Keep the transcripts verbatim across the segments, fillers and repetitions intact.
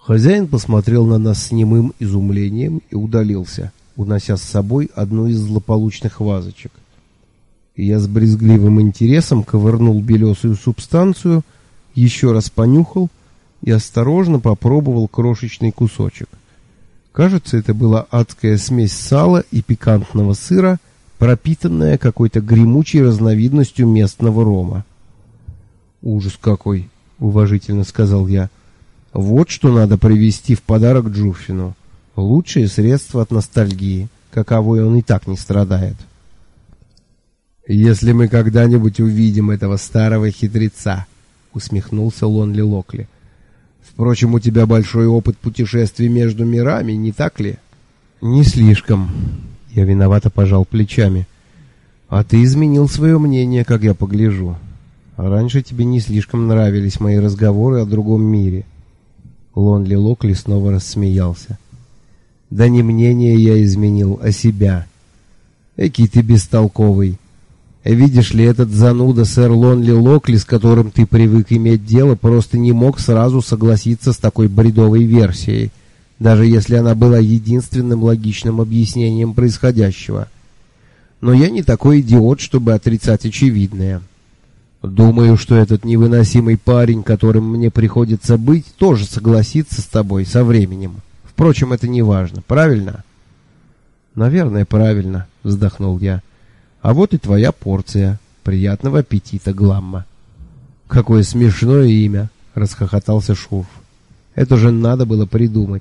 Хозяин посмотрел на нас с немым изумлением и удалился, унося с собой одну из злополучных вазочек. И я с брезгливым интересом ковырнул белесую субстанцию, еще раз понюхал и осторожно попробовал крошечный кусочек. Кажется, это была адская смесь сала и пикантного сыра, пропитанная какой-то гремучей разновидностью местного рома. «Ужас какой!» — уважительно сказал я. «Вот что надо привезти в подарок Джуффину. Лучшее средство от ностальгии, каковой он и так не страдает». «Если мы когда-нибудь увидим этого старого хитреца», — усмехнулся Лонли Локли. «Впрочем, у тебя большой опыт путешествий между мирами, не так ли?» «Не слишком». Я виновато пожал плечами. «А ты изменил свое мнение, как я погляжу. А раньше тебе не слишком нравились мои разговоры о другом мире». Лонли Локли снова рассмеялся. «Да не мнение я изменил, а себя. Экий ты бестолковый. Видишь ли, этот зануда сэр Лонли Локли, с которым ты привык иметь дело, просто не мог сразу согласиться с такой бредовой версией, даже если она была единственным логичным объяснением происходящего. Но я не такой идиот, чтобы отрицать очевидное. Думаю, что этот невыносимый парень, которым мне приходится быть, тоже согласится с тобой со временем. Впрочем, это не важно, правильно?» «Наверное, правильно», — вздохнул я. «А вот и твоя порция. Приятного аппетита, Гламма». «Какое смешное имя!» — расхохотался Шурф. «Это же надо было придумать».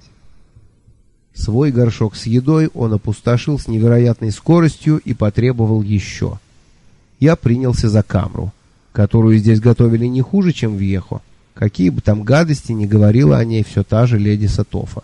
Свой горшок с едой он опустошил с невероятной скоростью и потребовал еще. Я принялся за камру, которую здесь готовили не хуже, чем в Йехо. Какие бы там гадости ни говорила о ней все та же леди Сатофа.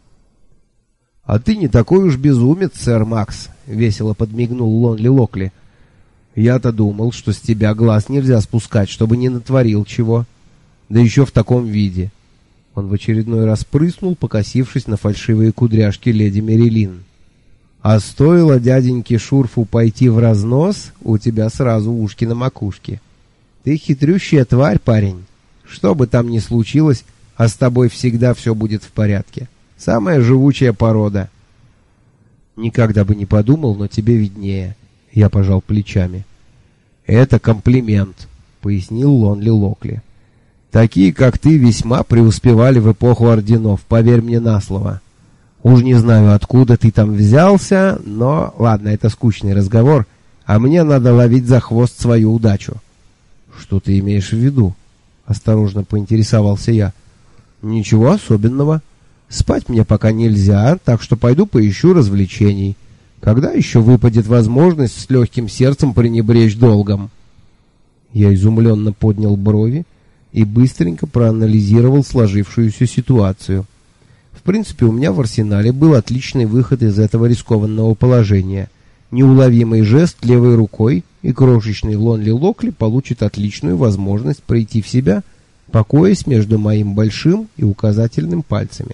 «А ты не такой уж безумец, сэр Макс», — весело подмигнул Лонли Локли. «Я-то думал, что с тебя глаз нельзя спускать, чтобы не натворил чего. Да еще в таком виде». Он в очередной раз прыснул, покосившись на фальшивые кудряшки леди Мерилин. «А стоило дяденьке Шурфу пойти в разнос, у тебя сразу ушки на макушке. Ты хитрющая тварь, парень. Что бы там ни случилось, а с тобой всегда все будет в порядке. Самая живучая порода». «Никогда бы не подумал, но тебе виднее». Я пожал плечами. «Это комплимент», — пояснил Лонли Локли. «Такие, как ты, весьма преуспевали в эпоху орденов, поверь мне на слово. Уж не знаю, откуда ты там взялся, но... Ладно, это скучный разговор, а мне надо ловить за хвост свою удачу». «Что ты имеешь в виду?» — осторожно поинтересовался я. «Ничего особенного. Спать мне пока нельзя, так что пойду поищу развлечений. Когда еще выпадет возможность с легким сердцем пренебречь долгом?» Я изумленно поднял брови и быстренько проанализировал сложившуюся ситуацию. В принципе, у меня в арсенале был отличный выход из этого рискованного положения. Неуловимый жест левой рукой, и крошечный Лонли Локли получит отличную возможность прийти в себя, покоясь между моим большим и указательным пальцами.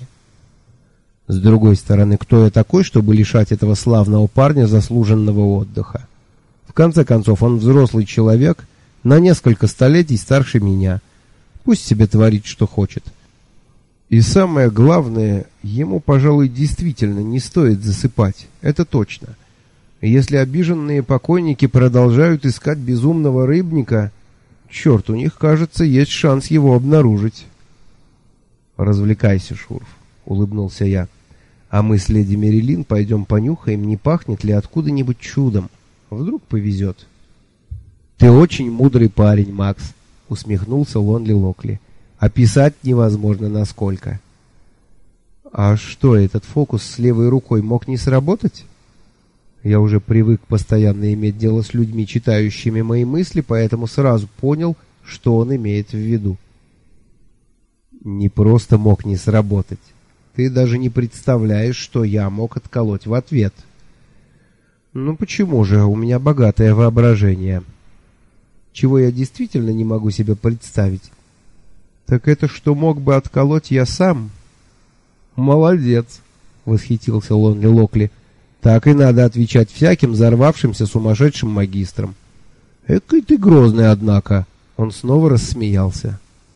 С другой стороны, кто я такой, чтобы лишать этого славного парня заслуженного отдыха? В конце концов, он взрослый человек, на несколько столетий старше меня. Пусть себе творит, что хочет. И самое главное, ему, пожалуй, действительно не стоит засыпать, это точно. Если обиженные покойники продолжают искать безумного рыбника, черт, у них, кажется, есть шанс его обнаружить. «Развлекайся, Шурф», — улыбнулся я. «А мы с леди Мерилин пойдем понюхаем, не пахнет ли откуда-нибудь чудом. Вдруг повезет». «Ты очень мудрый парень, Макс», — усмехнулся Лонли Локли. «Описать невозможно насколько». «А что, этот фокус с левой рукой мог не сработать?» Я уже привык постоянно иметь дело с людьми, читающими мои мысли, поэтому сразу понял, что он имеет в виду. «Не просто мог не сработать. Ты даже не представляешь, что я мог отколоть в ответ». «Ну почему же? У меня богатое воображение». «Чего я действительно не могу себе представить?» «Так это что мог бы отколоть я сам?» «Молодец», — восхитился Лонли Локли. «Так и надо отвечать всяким взорвавшимся сумасшедшим магистрам». «Экой ты грозный, однако!» Он снова рассмеялся.